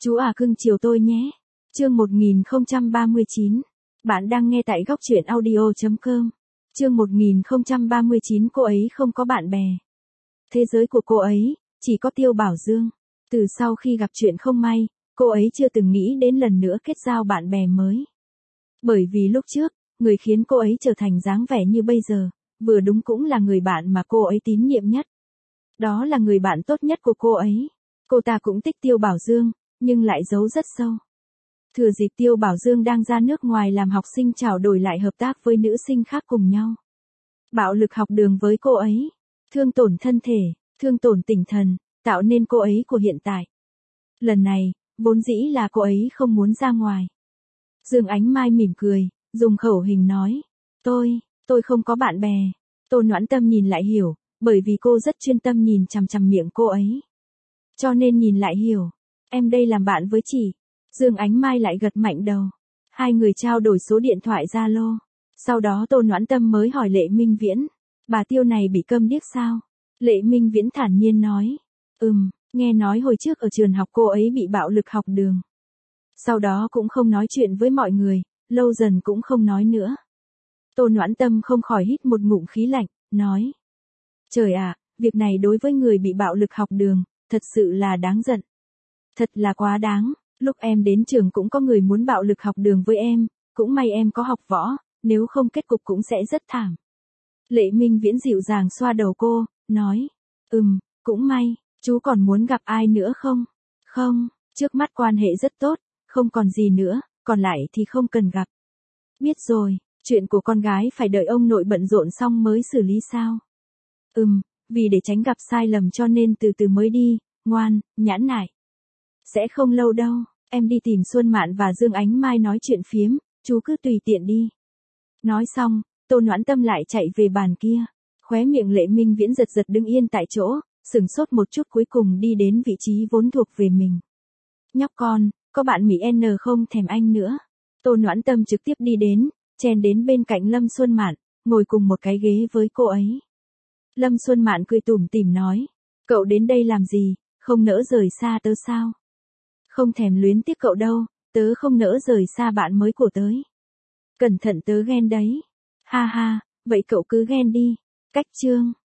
Chú à cưng chiều tôi nhé. Chương 1039. Bạn đang nghe tại góc truyện audio.com. Chương 1039 cô ấy không có bạn bè. Thế giới của cô ấy, chỉ có Tiêu Bảo Dương. Từ sau khi gặp chuyện không may, cô ấy chưa từng nghĩ đến lần nữa kết giao bạn bè mới. Bởi vì lúc trước, người khiến cô ấy trở thành dáng vẻ như bây giờ, vừa đúng cũng là người bạn mà cô ấy tín nhiệm nhất. Đó là người bạn tốt nhất của cô ấy. Cô ta cũng thích Tiêu Bảo Dương, nhưng lại giấu rất sâu. Thừa dịp Tiêu Bảo Dương đang ra nước ngoài làm học sinh trao đổi lại hợp tác với nữ sinh khác cùng nhau. Bạo lực học đường với cô ấy, thương tổn thân thể, thương tổn tinh thần, tạo nên cô ấy của hiện tại. Lần này, vốn dĩ là cô ấy không muốn ra ngoài. Dương Ánh Mai mỉm cười, dùng khẩu hình nói, tôi không có bạn bè. Tô Noãn Tâm nhìn lại hiểu, bởi vì cô rất chuyên tâm nhìn chằm chằm miệng cô ấy. Cho nên nhìn lại hiểu, em đây làm bạn với chị. Dương Ánh Mai lại gật mạnh đầu. Hai người trao đổi số điện thoại Zalo. Sau đó Tô Noãn Tâm mới hỏi Lệ Minh Viễn, bà Tiêu này bị câm điếc sao? Lệ Minh Viễn thản nhiên nói, nghe nói hồi trước ở trường học cô ấy bị bạo lực học đường. Sau đó cũng không nói chuyện với mọi người, lâu dần cũng không nói nữa. Tô Noãn Tâm không khỏi hít một ngụm khí lạnh, nói, trời ạ, việc này đối với người bị bạo lực học đường, thật sự là đáng giận. Thật là quá đáng, lúc em đến trường cũng có người muốn bạo lực học đường với em, cũng may em có học võ, nếu không kết cục cũng sẽ rất thảm. Lệ Minh Viễn dịu dàng xoa đầu cô, nói, cũng may, chú còn muốn gặp ai nữa không? Không, trước mắt quan hệ rất tốt, không còn gì nữa, còn lại thì không cần gặp. Biết rồi, chuyện của con gái phải đợi ông nội bận rộn xong mới xử lý sao? Vì để tránh gặp sai lầm cho nên từ từ mới đi, ngoan, nhãn nại. Sẽ không lâu đâu, em đi tìm Xuân Mạn và Dương Ánh Mai nói chuyện phiếm, chú cứ tùy tiện đi. Nói xong, Tô Noãn Tâm lại chạy về bàn kia. Khóe miệng Lệ Minh Viễn giật giật đứng yên tại chỗ, sửng sốt một chút cuối cùng đi đến vị trí vốn thuộc về mình. Nhóc con, có bạn Mỹ N không thèm anh nữa. Tô Noãn Tâm trực tiếp đi đến, chen đến bên cạnh Lâm Xuân Mạn, ngồi cùng một cái ghế với cô ấy. Lâm Xuân Mạn cười tủm tỉm nói, cậu đến đây làm gì, không nỡ rời xa tớ sao? Không thèm luyến tiếc cậu đâu, tớ không nỡ rời xa bạn mới của tới. Cẩn thận tớ ghen đấy. Ha ha, vậy cậu cứ ghen đi. Cách chương.